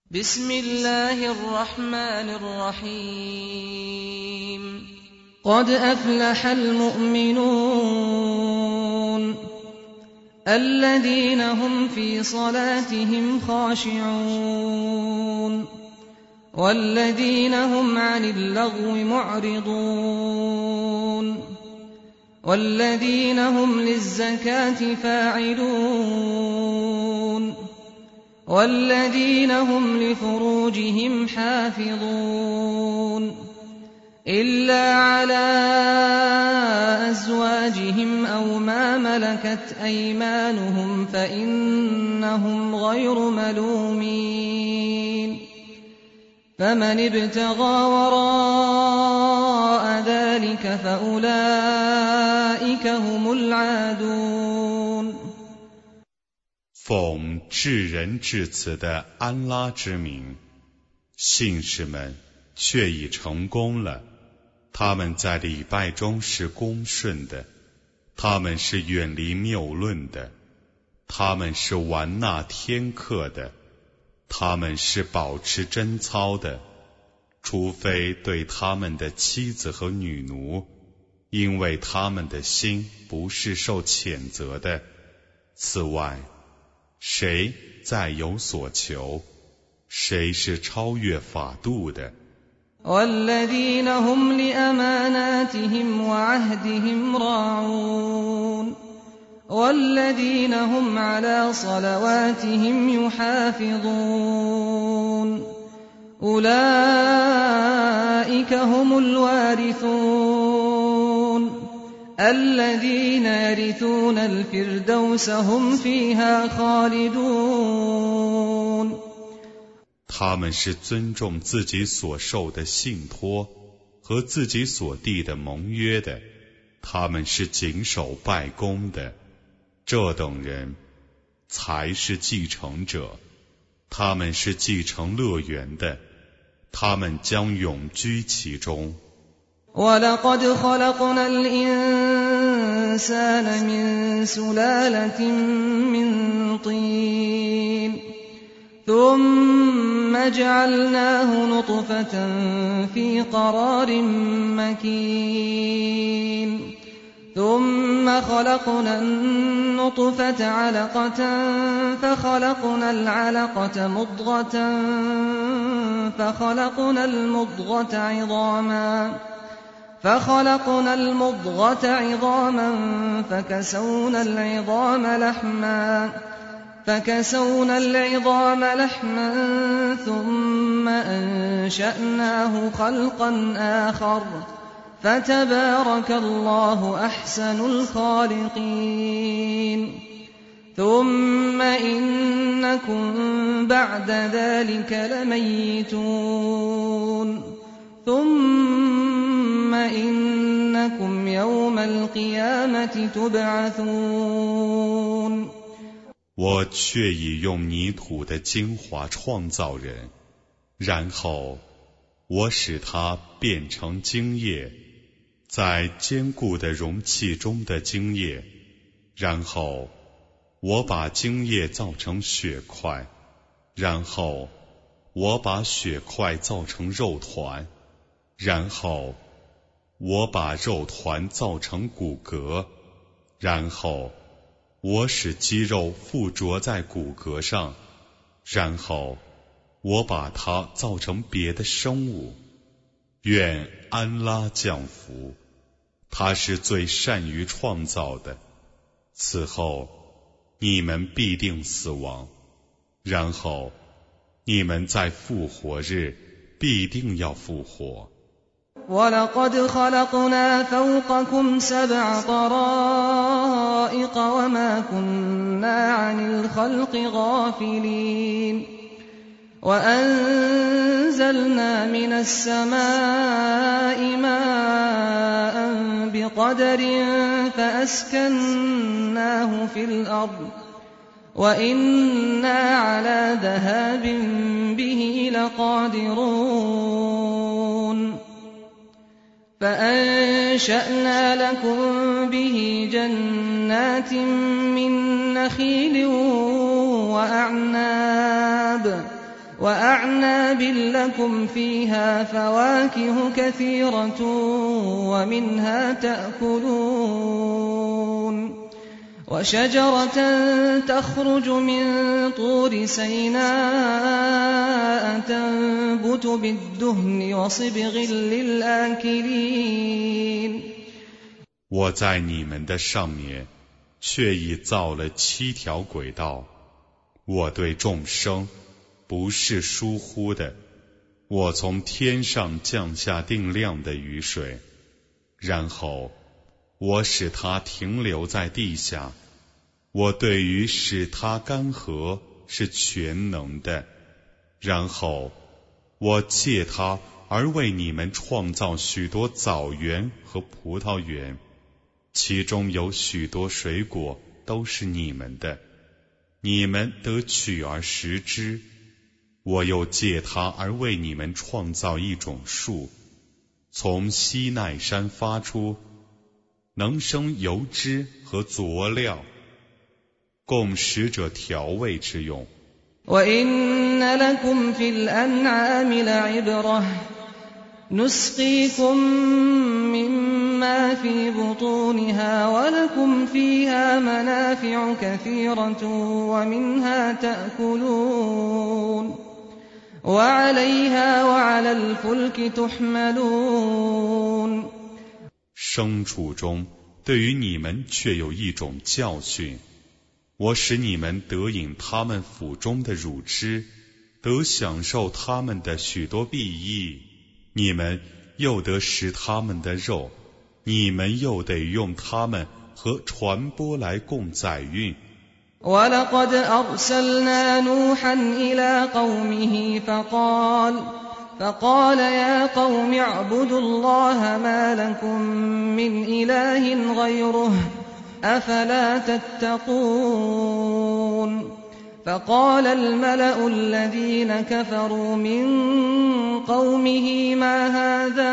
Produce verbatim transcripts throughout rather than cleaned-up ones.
بسم الله الرحمن الرحيم قد أفلح المؤمنون الذين هم في صلاتهم خاشعون والذين هم عن اللغو معرضون والذين هم للزكاة فاعلون والذين هم لفروجهم حافظون إلا على أزواجهم أو ما ملكت أيمانهم فإنهم غير ملومين فمن ابتغى وراء ذلك فأولئك هم العادون。 奉至仁至慈的安拉之名，信士们却已成功了。他们在礼拜中是恭顺的，他们是远离谬论的，他们是玩纳天课的，他们是保持贞操的，除非对他们的妻子和女奴，因为他们的心不是受谴责的。此外，谁再有所求，谁是超越法度的。 والذين هم لأماناتهم وعهدهم راعون والذين هم على صلواتهم يحافظون أولئك هم الوارثون الذين يرثون الفردوس هم فيها خالدون。 他们是尊重自己所受的信托和自己所缔的盟约的，他们是谨守拜功的，这等人才是继承者，他们是继承乐园的，他们将永居其中。 وَلَقَدْ خَلَقْنَا الْإِنسَانَ مِنْ سُلَالَةٍ مِّنْ طِينٍ ثُمَّ جَعَلْنَاهُ نُطْفَةً فِي قَرَارٍ مَّكِينٍ ثُمَّ خَلَقْنَا النُّطْفَةَ عَلَقَةً فَخَلَقْنَا الْعَلَقَةَ مُضْغَةً فَخَلَقْنَا الْمُضْغَةَ عِظَامًا فخلقنا المضغة عظاما فكسونا العظام لحما فكسونا العظام لحما ثم أنشأناه خلقا آخر فتبارك الله أحسن الخالقين. ثم إنكم بعد ذلك لميتون ثم إنكم يوم القيامة تبعثون。 我却已用泥土的精华创造人，然后我使它变成精液，在坚固的容器中的精液，然后我把精液造成血块，然后我把血块造成肉团，然后我把肉团造成骨骼，然后我使肌肉附着在骨骼上，然后我把它造成别的生物。愿安拉降福，他是最善于创造的。此后你们必定死亡，然后你们在复活日必定要复活。 وَلَقَدْ خَلَقْنَا فَوْقَكُمْ سَبْعَ طَرَائِقَ وَمَا كُنَّا عَنِ الْخَلْقِ غَافِلِينَ وَأَنزَلْنَا مِنَ السَّمَاءِ مَاءً بِقَدَرٍ فَأَسْكَنَّاهُ فِي الْأَرْضِ وَإِنَّا عَلَى ذَهَابٍ بِهِ لَقَادِرُونَ فأنشأنا لكم به جنات من نخيل وأعناب وأعناب لكم فيها فواكه كثيرة ومنها تأكلون وشجرة تخرج من طور سيناء تنبت بالدهن وصبغ للآكلين。 我在你们的上面却已造了七条轨道，我对众生不是疏忽的，我从天上降下定量的雨水，然后我使它停留在地下，我对于使它干涸是全能的，然后我借它而为你们创造许多枣园和葡萄园，其中有许多水果都是你们的，你们得取而食之。我又借它而为你们创造一种树，从西奈山发出，能生油脂和佐料，供食者调味之用。 وَإِنَّ لَكُمْ فِي الْأَنْعَامِ لَعِبْرَةً نُسْقِيكُم مِّمَّا فِي بُطُونِهَا وَلَكُمْ فِيهَا مَنَافِعُ كَثِيرَةٌ وَمِنْهَا تَأْكُلُونَ وَعَلَيْهَا وَعَلَى الْفُلْكِ تُحْمَلُونَ。 牲畜中对于你们却有一种教训，我使你们得饮他们腹中的乳汁，得享受他们的许多裨益，你们又得食他们的肉，你们又得用他们和船舶来供载运。 وَلَقَدْ أَرْسَلْنَا نُوحًا إِلَىٰ قَوْمِهِ فَقَالَ فَقَالَ يَا قَوْمِ اعْبُدُوا اللَّهَ مَا لَكُم مِّنْ إِلَٰهٍ غَيْرُهُ أَفَلَا تَتَّقُونَ فَقَالَ الْمَلَأُ الَّذِينَ كَفَرُوا مِن قَوْمِهِ مَا هَٰذَا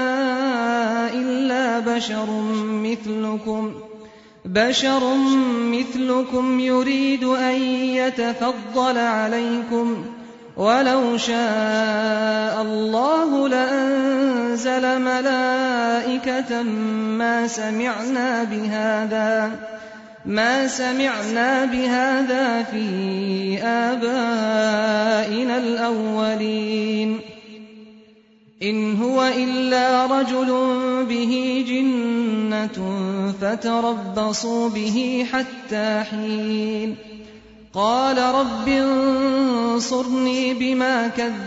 إِلَّا بَشَرٌ مِّثْلُكُمْ بشر مثلكم يريد أن يتفضل عليكم ولو شاء الله لأنزل ملائكة ما سمعنا بهذا ما سمعنا بهذا في آبائنا الأولين إن هو إلا رجل به جنة فتربصوا به حتى حين قال رب انصرني بما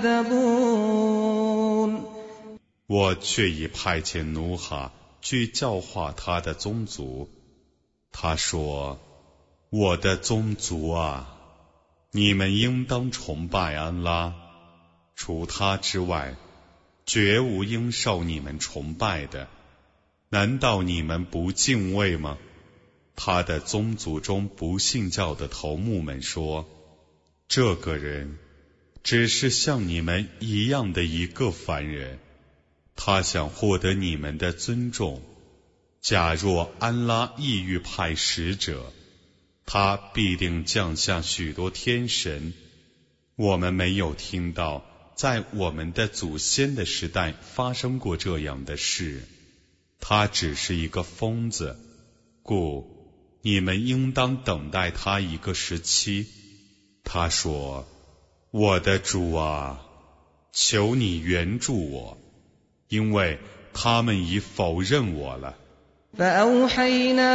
كذبون。 我却已派遣努哈去教化他的宗族，他说：我的宗族啊，你们应当崇拜安拉，除他之外绝无应受你们崇拜的，难道你们不敬畏吗？他的宗族中不信教的头目们说，这个人只是像你们一样的一个凡人，他想获得你们的尊重。假若安拉意欲派使者，他必定降下许多天神，我们没有听到在我们的祖先的时代发生过这样的事，他只是一个疯子，故你们应当等待他一个时期。他说：我的主啊，求你援助我，因为他们已否认我了。 فأوحينا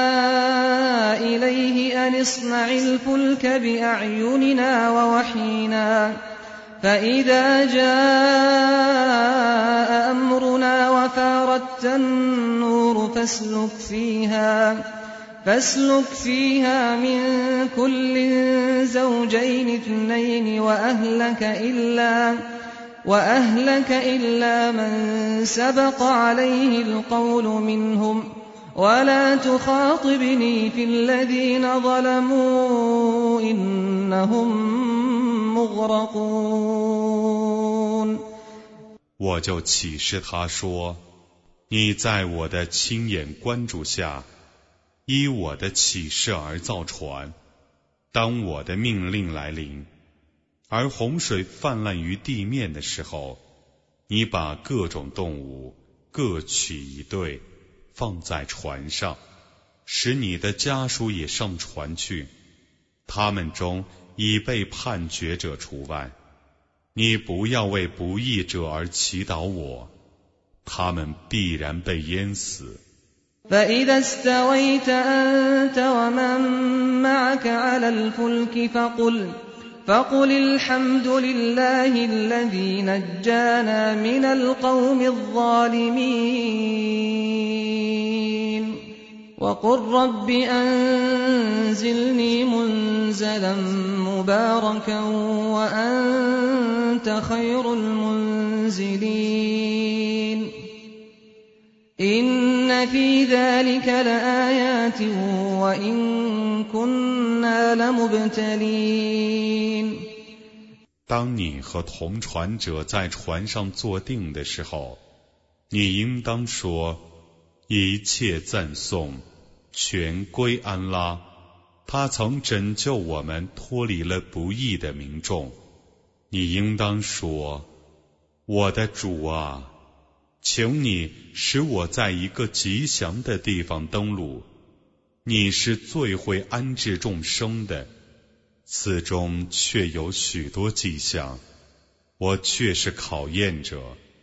إليه أن اصنع الفلك بأعيننا ووحينا فإذا جاء أمرنا وفاردت النور فاسلك فيها فاسلك فيها من كل زوجين اثنين وأهلك إلا وأهلك إلا من سبق عليه القول منهم ولا تخاطبني في الذين ظلموا إنهم مغرقون。 我就启示他说，你在我的亲眼关注下，依我的启示而造船，当我的命令来临， 而洪水泛滥于地面的时候，你把各种动物各取一对，放在船上，使你的家属也上船去，他们中已被判决者除外。你不要为不义者而祈祷我，他们必然被淹死。 فإذا استويت أنت ومن معك على الفلك فقل فقل الحمد لله الذي نجانا من القوم الظالمين وقل رب أنزلني منزلا مباركا وأنت خير المنزلين إن في ذلك لآيات وإن كنا لمبتلين。 当你和同船者在船上坐定的时候，你应当说：一切赞颂全归安拉，他曾拯救我们脱离了不义的民众。你应当说：我的主啊，请你使我在一个吉祥的地方登陆，你是最会安置众生的，此中却有许多迹象，我却是考验者。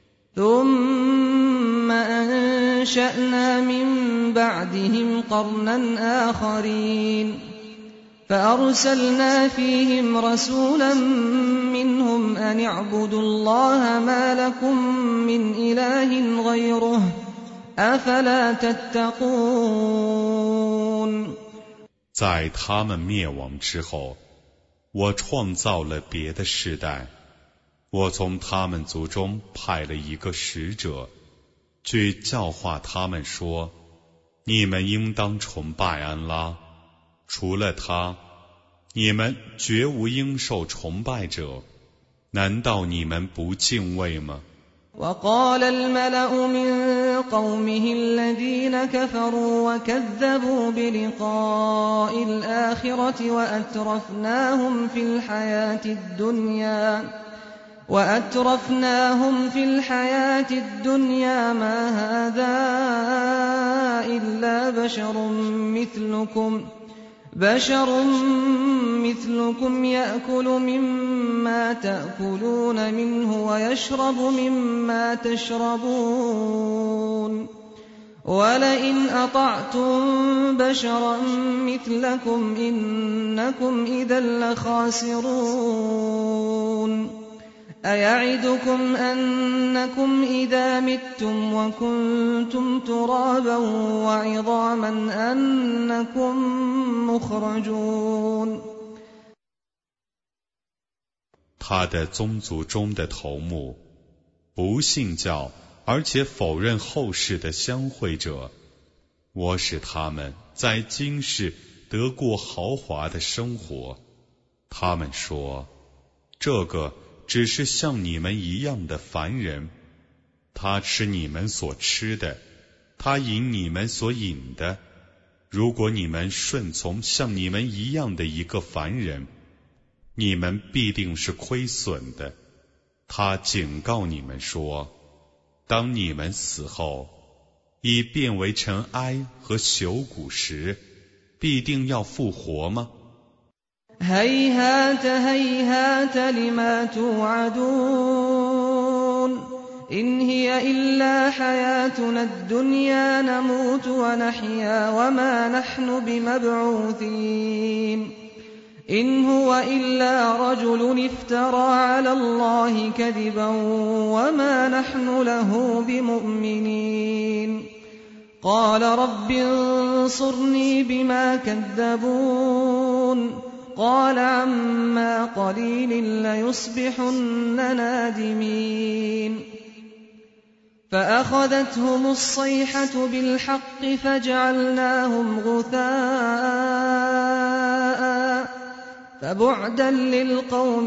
ثم أنشأنا من بعدهم قرنا آخرين فأرسلنا فيهم رسولا منهم أن اعبدوا الله ما لكم من إله غيره أفلا تتقون。 在他们灭亡之后，我创造了别的世代，我从他们族中派了一个使者，去教化他们说：你们应当崇拜安拉，除了他，你们绝无应受崇拜者，难道你们不敬畏吗？ وقال الملأ من قومه الذين كفروا وكذبوا بلقاء الآخرة وأترفناهم في الحياة الدنيا وأترفناهم في الحياة الدنيا ما هذا إلا بشر مثلكم بشر مثلكم يأكل مما تأكلون منه ويشرب مما تشربون ولئن أطعتم بشرا مثلكم إنكم إذا لخاسرون أيعدكم أنكم إذا متم وكنتم ترابا وعظاما أنكم مخرجون。 他的宗族中的头目，不信教而且否认后世的相会者，我使他们在今世得过豪华的生活。他们说，这个只是像你们一样的凡人，他吃你们所吃的，他饮你们所饮的。如果你们顺从像你们一样的一个凡人，你们必定是亏损的。他警告你们说，当你们死后已变为尘埃和朽骨时，必定要复活吗？ هيهات هيهات لما توعدون إن هي إلا حياتنا الدنيا نموت ونحيا وما نحن بمبعوثين إن هو إلا رجل افترى على الله كذبا وما نحن له بمؤمنين قال رب انصرني بما كذبون قال عما قليل ليصبحن نادمين فأخذتهم الصيحة بالحق فجعلناهم غثاء فبعدا للقوم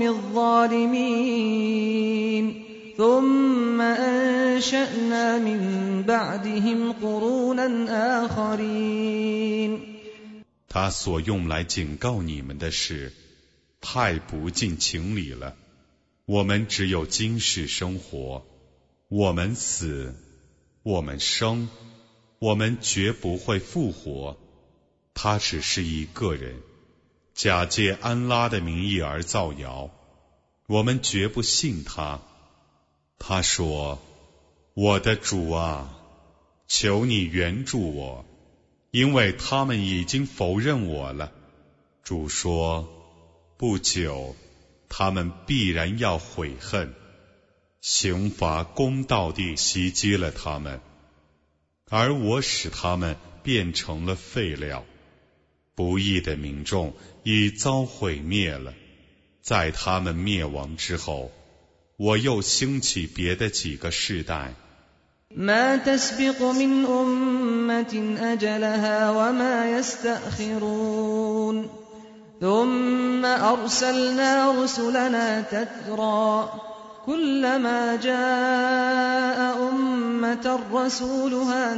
الظالمين ثم أنشأنا من بعدهم قرونا آخرين。 他所用来警告你们的事， 太不近情理了。我们只有今世生活，我们死，我们生，我们绝不会复活。他只是一个人，假借安拉的名义而造谣，我们绝不信他。他说：我的主啊，求你援助我，因为他们已经否认我了。主说：不久他们必然要悔恨，刑罚公道地袭击了他们，而我使他们变成了废料。不义的民众已遭毁灭了，在他们灭亡之后，我又兴起别的几个世代。 ما تسبق من أمة أجلها وما يستأخرون ثم أرسلنا رسلنا تترى كلما جاء أمة رسولها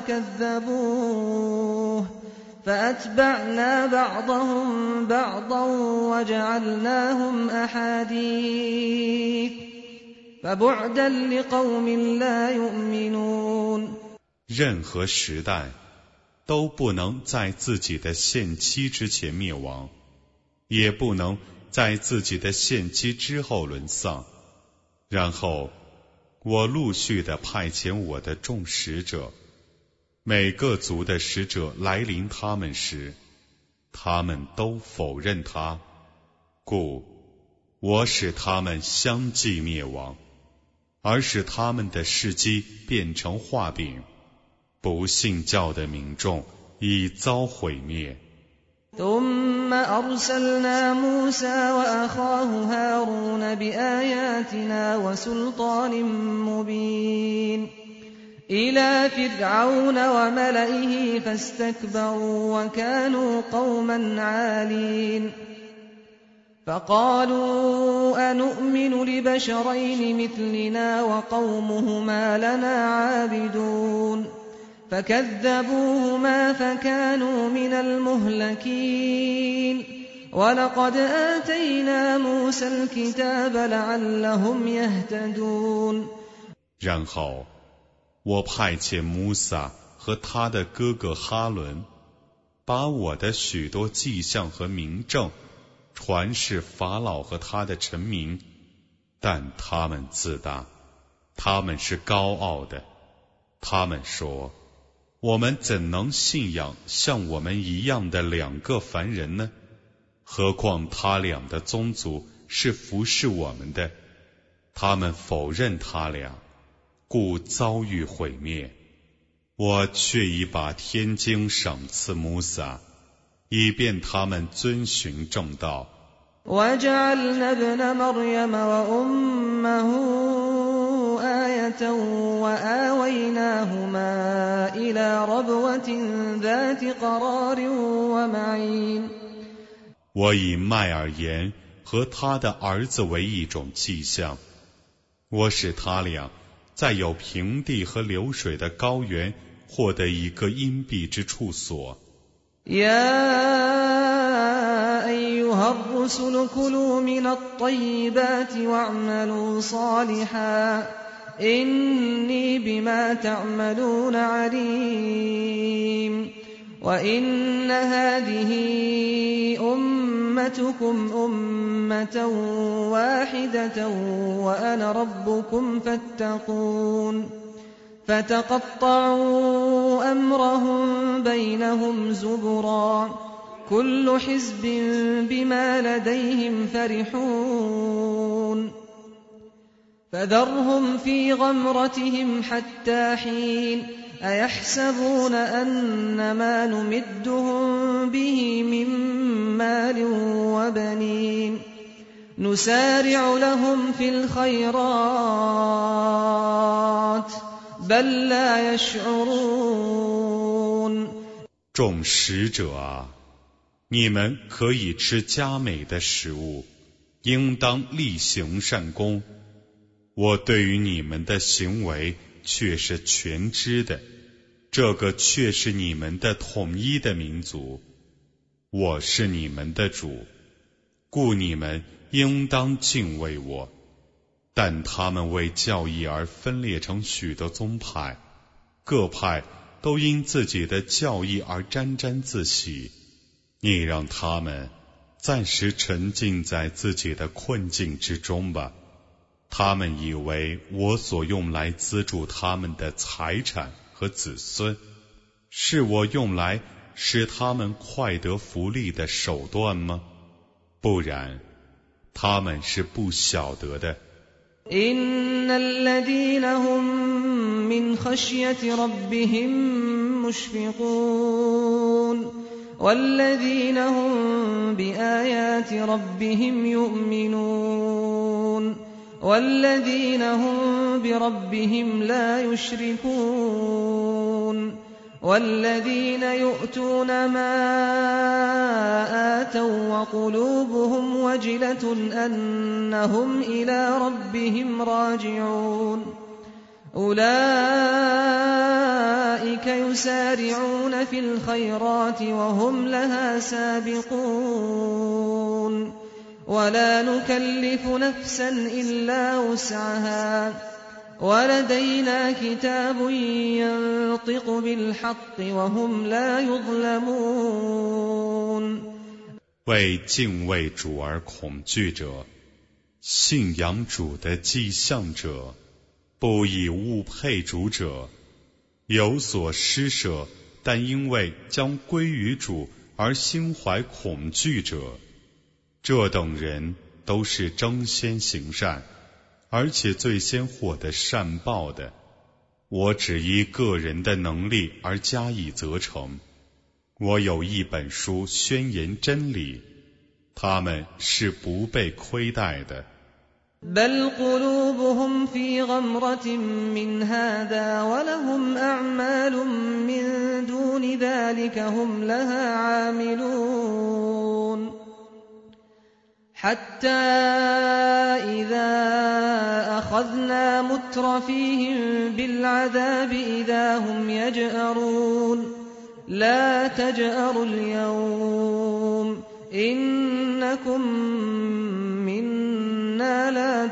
كذبوه فأتبعنا بعضهم بعضا وجعلناهم أحاديث فبعدا لقوم لا يؤمنون 任何时代都不能在自己的限期之前灭亡，也不能在自己的限期之后沦丧。然后我陆续地派遣我的众使者，每个族的使者来临他们时，他们都否认他，故我使他们相继灭亡，而使他们的事迹变成画饼。不信教的民众已遭毁灭。 ثم أرسلنا موسى وأخاه هارون بآياتنا وسلطان مبين إلى فرعون وملئه فاستكبروا وكانوا قوما عالين فقالوا أنؤمن لبشرين مثلنا وقومهما لنا عابدون فكذبوهما فكانوا من المهلكين ولقد آتينا موسى الكتاب لعلهم يهتدون 然后我派遣穆萨和他的哥哥哈伦，把我的许多迹象和明证传示法老和他的臣民，但他们自大，他们是高傲的。他们说：我们怎能信仰像我们一样的两个凡人呢？何况他俩的宗族是服侍我们的。他们否认他俩，故遭遇毁灭。我却已把天经赏赐穆萨，以便他们遵循正道。 وجعلنا ابن مريم وأمه آية وآويناهما إلى ربوة ذات قرار ومعين 我以麦尔言和他的儿子为一种迹象，我使他俩在有平地和流水的高原获得一个隐蔽之处所。 يا أيها الرسل كلوا من الطيبات واعملوا صالحا إني بما تعملون عليم وإن هذه أمتكم أمة واحدة وأنا ربكم فاتقون فتقطعوا أمرهم بينهم زبرا كل حزب بما لديهم فرحون فذرهم في غمرتهم حتى حين أيحسبون أن ما نمدهم به من مال وبنين نسارع لهم في الخيرات بل لا يشعرون 众使者啊，你们可以吃佳美的食物，应当力行善功。我对于你们的行为却是全知的，这个却是你们的统一的民族。我是你们的主， 故你们应当敬畏我。但他们为教义而分裂成许多宗派，各派都因自己的教义而沾沾自喜。你让他们暂时沉浸在自己的困境之中吧。他们以为我所用来资助他们的财产和子孙，是我用来使他们快得福利的手段吗？不然，他们是不晓得的。 إن الذين هم من خشية ربهم مشفقون والذين هم بآيات ربهم يؤمنون والذين هم بربهم لا يشركون والذين يؤتون ما آتوا وقلوبهم وجلة أنهم إلى ربهم راجعون أولئك يسارعون في الخيرات وهم لها سابقون ولا نكلف نفسا إلا وسعها ولدينا كتاب ينطق بالحق وهم لا يظلمون 为敬畏主而恐惧者，信仰主的迹象者，不以物配主者，有所施舍，但因为将归于主而心怀恐惧者，这等人都是争先行善，而且最先获得善报的。我只依个人的能力而加以责成。我有一本书宣言真理，他们是不被亏待的。 بل قلوبهم في غمرة من هذا ولهم أعمال من دون ذلك هم لها عاملون حتى إذا أخذنا مترفيهم بالعذاب إذا هم يجأرون لا تجأروا اليوم إنكم منا لا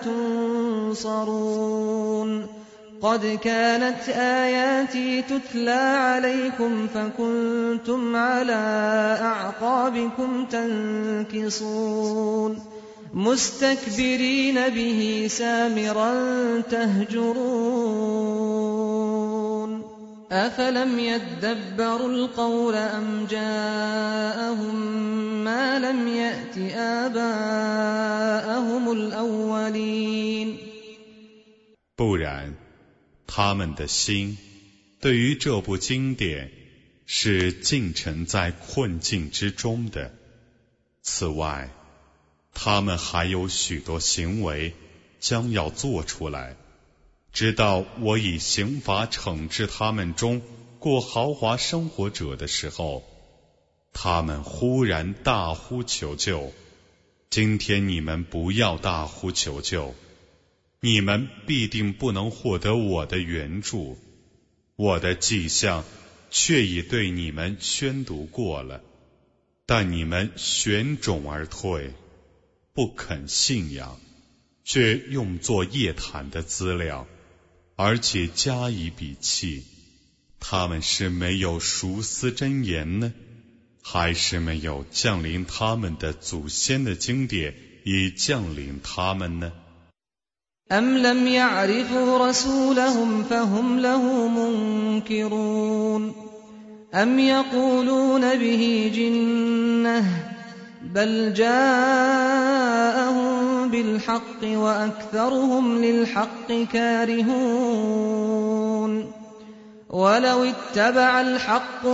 تنصرون قد كانت آياتي تتلى عليكم فكنتم على أعقابكم تنكصون مستكبرين به سامرا تهجرون أفلم يدبروا القول أم جاءهم ما لم يأت آباءهم الأولين 不然，他们的心对于这部经典是浸沉在困境之中的。此外，他们还有许多行为将要做出来，直到我以刑罚惩治他们中过豪华生活者的时候，他们忽然大呼求救。今天你们不要大呼求救，你们必定不能获得我的援助，我的迹象却已对你们宣读过了，但你们悬踵而退，不肯信仰，却用作夜谈的资料，而且加以鄙弃。他们是没有熟思真言呢，还是没有降临他们的祖先的经典已降临他们呢 أم لم يعرفوا رسولهم فهم له منكرون أم يقولون به جنة بل جاءهم بالحق وأكثرهم للحق كارهون ولو اتبع الحق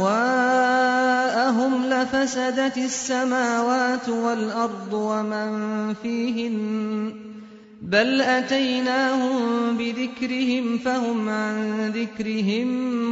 أهواءهم لفسدت السماوات والأرض ومن فيهن بل أتيناهم بذكرهم فهم عن ذكرهم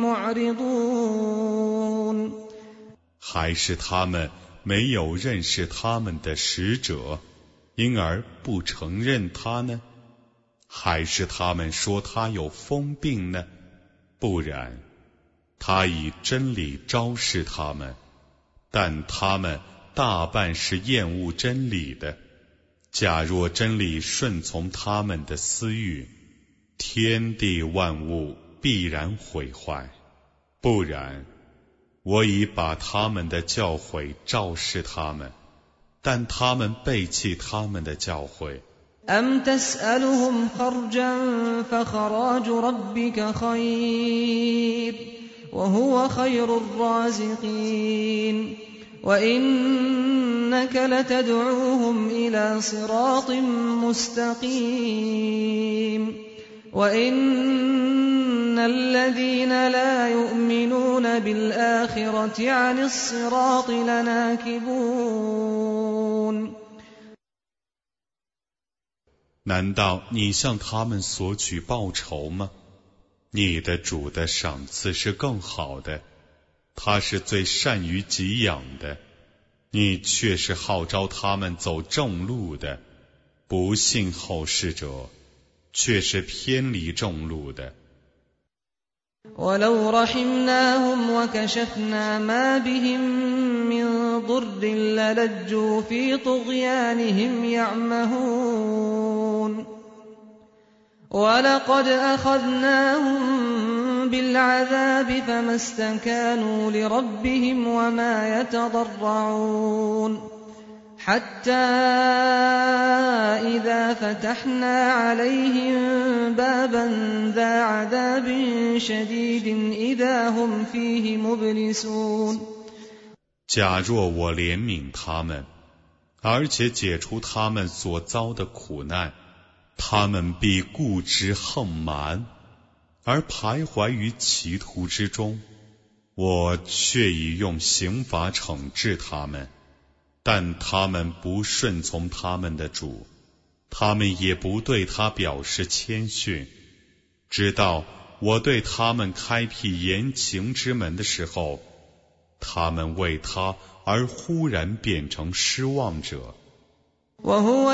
معرضون 还是他们没有认识他们的使者，因而不承认他呢？还是他们说他有疯病呢？不然，他以真理昭示他们，但他们大半是厌恶真理的。假若真理顺从他们的私欲，天地万物必然毁坏。不然，我已把他们的教诲昭示他们，但他们背弃他们的教诲。 أَمْ تَسْأَلُهُمْ خَرْجًا فَخَرَاجُ رَبِّكَ خَيْرٌ وَهُوَ خَيْرُ الرَّازِقِينَ وَإِنَّكَ لَتَدْعُوهُمْ إِلَى صِرَاطٍ مُسْتَقِيمٍ وَإِنَّ الَّذِينَ لَا يُؤْمِنُونَ بِالْآخِرَةِ عَنِ الصِّرَاطِ لَنَاكِبُونَ 难道你向他们索取报酬吗？你的主的赏赐是更好的，他是最善于给养的，你却是号召他们走正路的，不信后世者却是偏离正路的。 وَلَوْ رَحِمْنَاهُمْ وَكَشَفْنَا مَا بِهِمْ مِنْ ضُرٍّ لَلَجُّوا فِي طُغْيَانِهِمْ يَعْمَهُونَ وَلَقَدْ أَخَذْنَاهُمْ بِالْعَذَابِ فَمَا اسْتَكَانُوا لِرَبِّهِمْ وَمَا يَتَضَرَّعُونَ حَتَّى إِذَا فَتَحْنَا عَلَيْهِمْ بَابًا ذَا عَذَابٍ شَدِيدٍ إِذَا هُمْ فِيهِ مُبْلِسُونَ 假若我怜悯他们，而且解除他们所遭的苦难，他们必固执横蛮，而徘徊于歧途之中。我却已用刑罚惩治他们，但他们不顺从他们的主，他们也不对他表示谦逊，直到我对他们开辟言情之门的时候，他们为他而忽然变成失望者。 وهو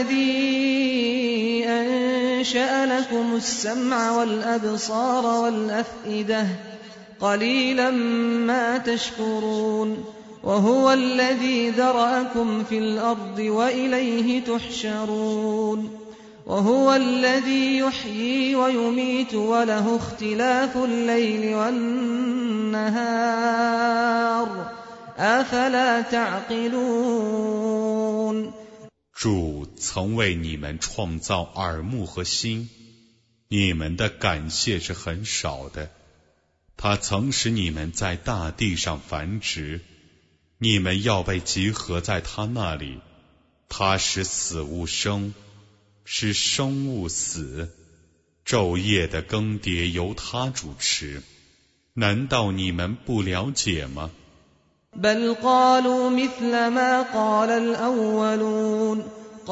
الذي أنشأ لكم السمع والأبصار والأفئدة قليلا ما تشكرون وهو الذي ذرأكم في الأرض وإليه تحشرون وهو الذي يحيي ويميت وله اختلاف الليل والنهار أفلا تعقلون 主曾为你们创造耳目和心，你们的感谢是很少的。他曾使你们在大地上繁殖，你们要被集合在他那里。他使死物生，使生物死，昼夜的更迭由他主持。难道你们不了解吗 بل قالوا مثل ما قال الأولون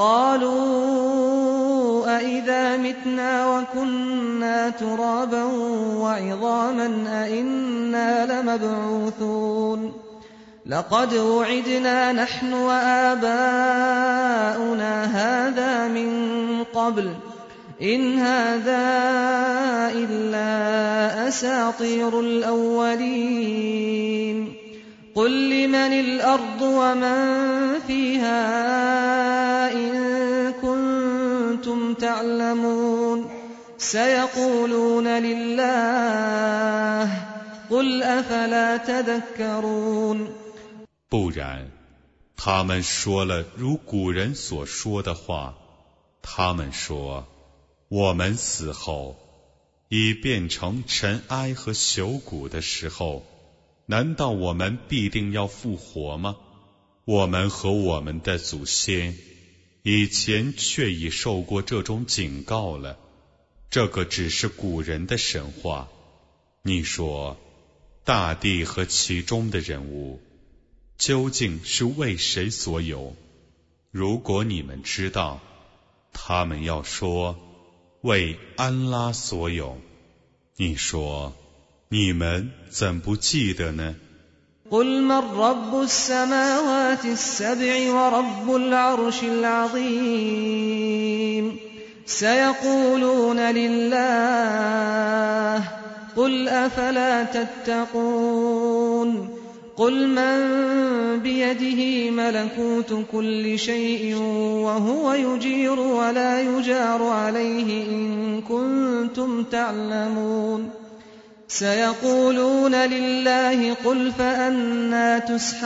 قالوا أئذا متنا وكنا ترابا وعظاما أئنا لمبعوثون لقد وعدنا نحن وآباؤنا هذا من قبل إن هذا إلا أساطير الأولين قل لمن الأرض ومن فيها إن كنتم تعلمون سيقولون لله قل أفلا تذكرون 不然，他们说了如古人所说的话，他们说，我们死后已变成尘埃和朽骨的时候，难道我们必定要复活吗？我们和我们的祖先以前却已受过这种警告了，这个只是古人的神话。你说，大地和其中的人物究竟是为谁所有？如果你们知道，他们要说为安拉所有。你说，你们怎不记得呢？ قل من رب السماوات السبع ورب العرش العظيم سيقولون لله قل أفلا تتقون قل من بيده ملكوت كل شيء وهو يجير ولا يجار عليه إن كنتم تعلمون سيقولون لله قل فأنى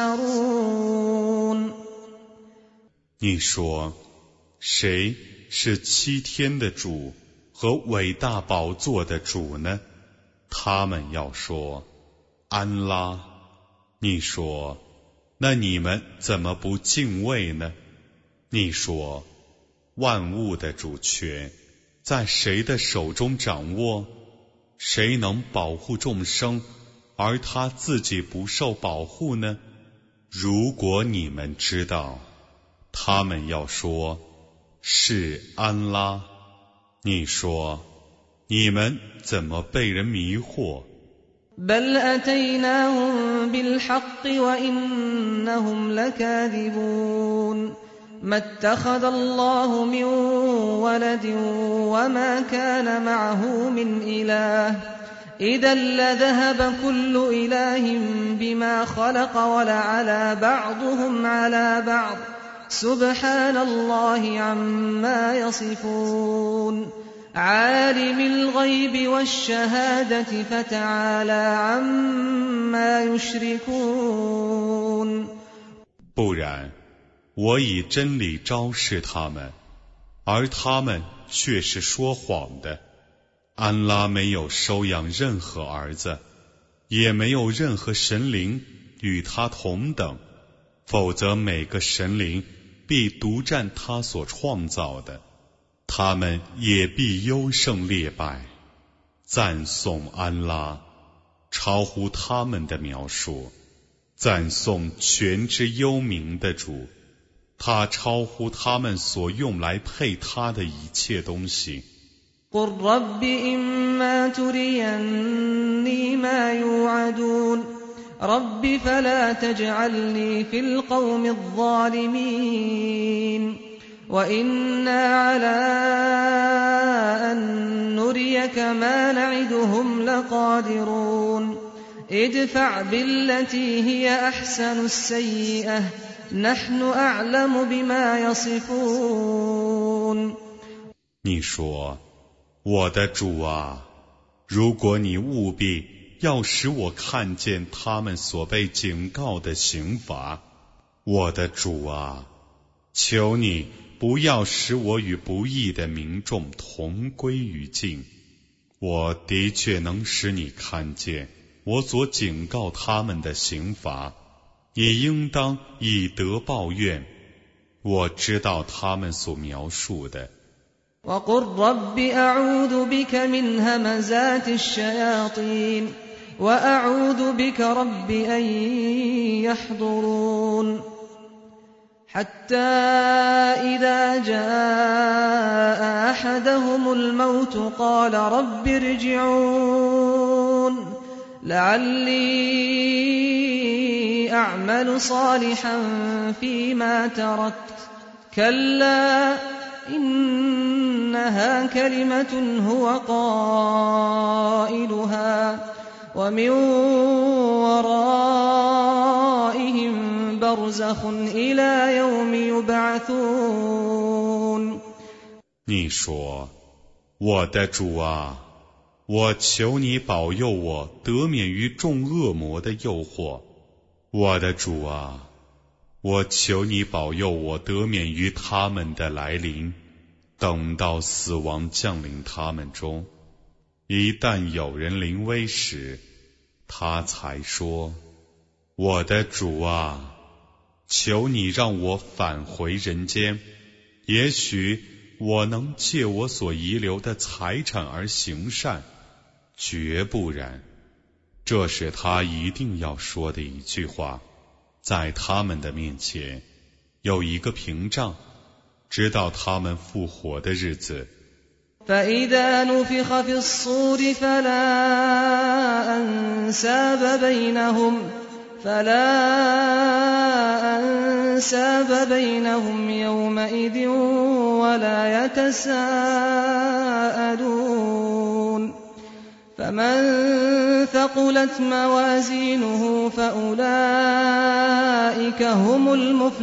تسحرون 你说，谁是七天的主和伟大宝座的主呢？他们要说，安拉。你说，那你们怎么不敬畏呢？你说，万物的主权在谁的手中掌握？谁能保护众生，而他自己不受保护呢？如果你们知道，他们要说，是安拉。你说，你们怎么被人迷惑 بل أتيناهم بالحق وإنهم لكاذبون ما اتخذ الله من ولد وما كان معه من إله إذا لذهب كل إله بما خلق ولعلى بعضهم على بعض سبحان الله عما يصفون عالم الغيب والشهادة فتعالى عما يشركون 不然，我以真理昭示他们，而他们却是说谎的。安拉没有收养任何儿子，也没有任何神灵与他同等，否则每个神灵必独占他所创造的。他们也必优胜劣败，赞颂安拉，超乎他们的描述，赞颂全知幽冥的主，他超乎他们所用来配他的一切东西。 قل رب إما تريني ما يوعدون رب فلا تجعلني في القوم الظالمين وإنا على أن نريك ما نعدهم لقادرون ادفع بالتي هي أحسن السيئة نحن أعلم بما يصفون 你说，我的主啊，如果你务必要使我看见他们所被警告的刑罚，我的主啊，求你不要使我与不义的民众同归于尽。我的确能使你看见我所警告他们的刑罚，也应当以德报怨。我知道他们所描述的。 وقل رب أعوذ بك من همزات الشياطين وأعوذ بك رب أن يحضرون حتى إذا جاء أحدهم الموت قال رب ارجعون لعلي أعمل صالحا فيما تركت كلا إنها كلمة هو قائلها ومن ورائهم برزخ إلى يوم يبعثون 你说，我的主啊，我求你保佑我得免于众恶魔的诱惑。我的主啊，我求你保佑我得免于他们的来临，等到死亡降临他们中。一旦有人临危时，他才说，我的主啊，求你让我返回人间，也许我能借我所遗留的财产而行善，绝不然。这是他一定要说的一句话。在他们的面前有一个屏障，直到他们复活的日子。 فإذا نفخ في الصور فلا أنساب بينهم فلا أنساب بينهم يومئذ ولا يتساءلون فمن ثقلت موازينه فأولئك هم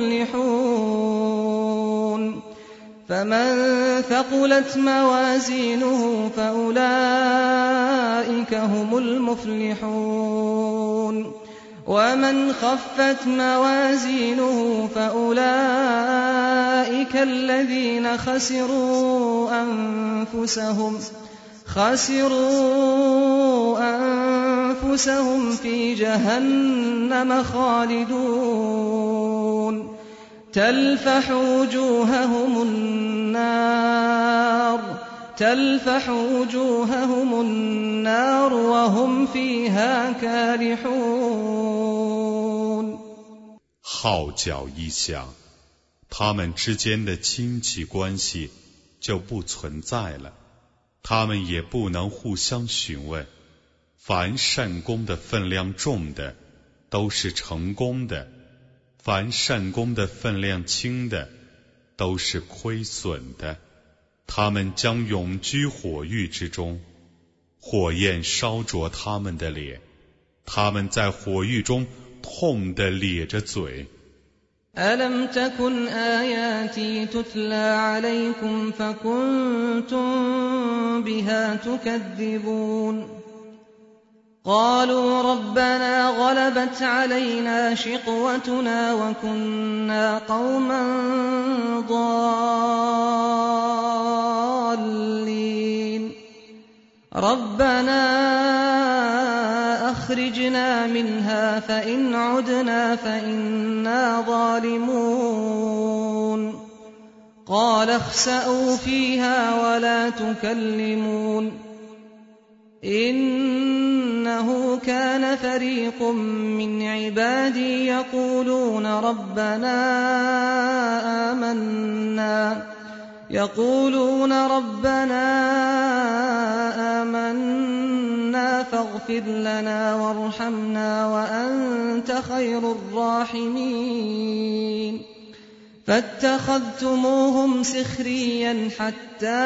المفلحون فمن ثقلت موازينه فأولئك هم المفلحون ومن خفت موازينه فأولئك الذين خسروا أنفسهم خسروا أنفسهم في جهنم خالدون تلفح وجوههم النار تلفح وجوههم النار وهم فيها كالحون 号角一响，他们之间的亲戚关系就不存在了，他们也不能互相询问。凡善功的分量重的，都是成功的；凡善功的分量轻的，都是亏损的。他们将永居火狱之中，火焰烧灼他们的脸，他们在火狱中痛地咧着嘴。 ألم تكن آياتي تتلى عليكم فكنتم بها تكذبون قالوا ربنا غلبت علينا شقوتنا وكنا قوما ضالين ربنا أخرجنا منها فإن عدنا فإنا ظالمون قال اخسأوا فيها ولا تكلمون إنه كان فريق من عبادي يقولون ربنا آمنا يقولون ربنا آمنا فاغفر لنا وارحمنا وأنت خير الراحمين فاتخذتموهم سخريا حتى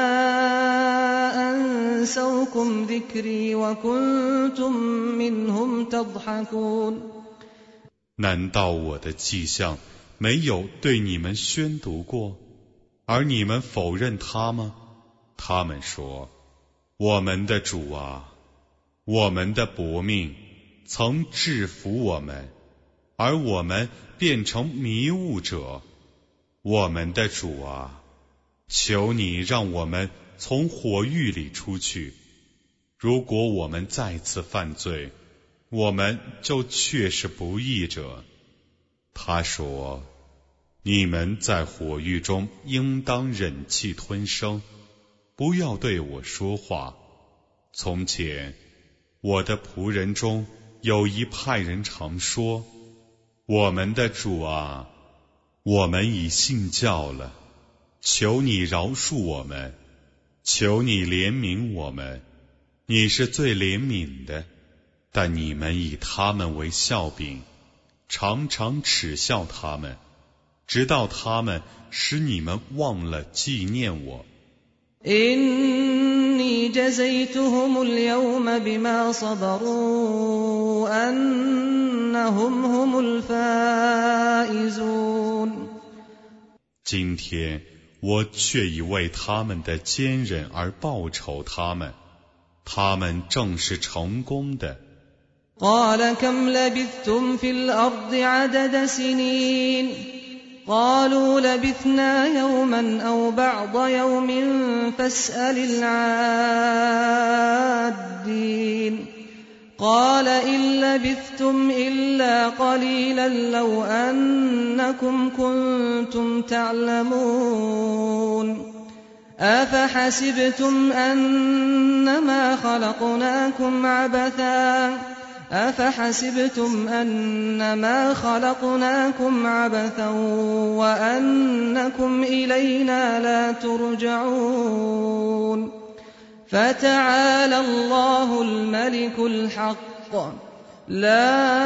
أنسوكم ذكري وكنتم منهم تضحكون 难道我的迹象没有对你们宣读过，而你们否认它吗？他们说，我们的主啊，我们的薄命曾制服我们，而我们变成迷雾者。我们的主啊，求你让我们从火狱里出去。如果我们再次犯罪，我们就确是不义者。他说，你们在火狱中应当忍气吞声，不要对我说话。从前，我的仆人中有一派人常说，我们的主啊，我们已信教了，求你饶恕我们，求你怜悯我们，你是最怜悯的。但你们以他们为笑柄，常常耻笑他们，直到他们使你们忘了纪念我。 إني جزيتهم اليوم بما صبروا أنهم هم الفائزون 今天我却已为他们的坚忍而报酬他们，他们正是成功的。 قال كم لبثتم في الأرض عدد سنين قالوا لبثنا يوما أو بعض يوم فاسأل العادين قال إن لبثتم إلا قليلا لو أنكم كنتم تعلمون أفحسبتم أنما خلقناكم عبثا أفحسبتم أنما خلقناكم عبثا وأنكم إلينا لا ترجعون فتعالى الله الملك الحق لا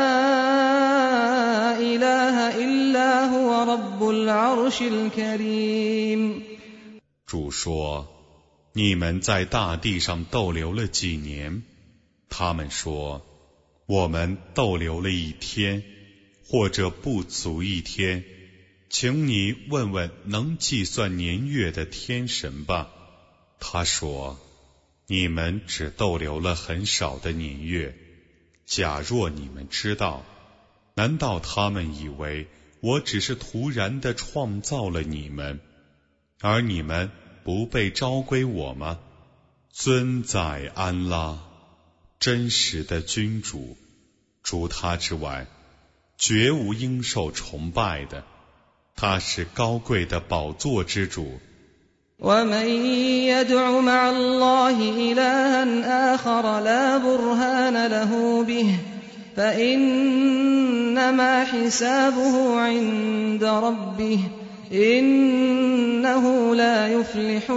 إله إلا هو رب العرش الكريم 主说，你们在大地上逗留了几年， 他们说，我们逗留了一天，或者不足一天，请你问问能计算年月的天神吧。他说，你们只逗留了很少的年月，假若你们知道，难道他们以为我只是突然地创造了你们，而你们不被召归我吗？尊在安拉，真实的君主，除他之外，绝无应受崇拜的，他是高贵的宝座之主。 ومن يدع مع الله إلها آخر لا برهان له به فإنما حسابه عند ربه إنه لا يفلح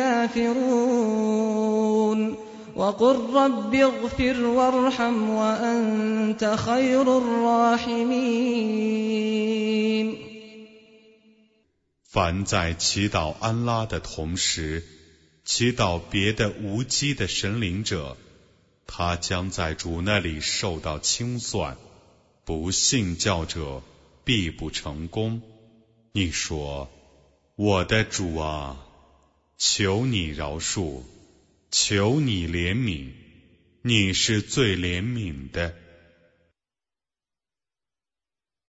الكافرون وقل رب اغفر وارحم وأنت خير الراحمين。 凡在祈祷安拉的同时，祈祷别的无基的神灵者，他将在主那里受到清算，不信教者必不成功。你说，我的主啊，求你饶恕，求你怜悯，你是最怜悯的。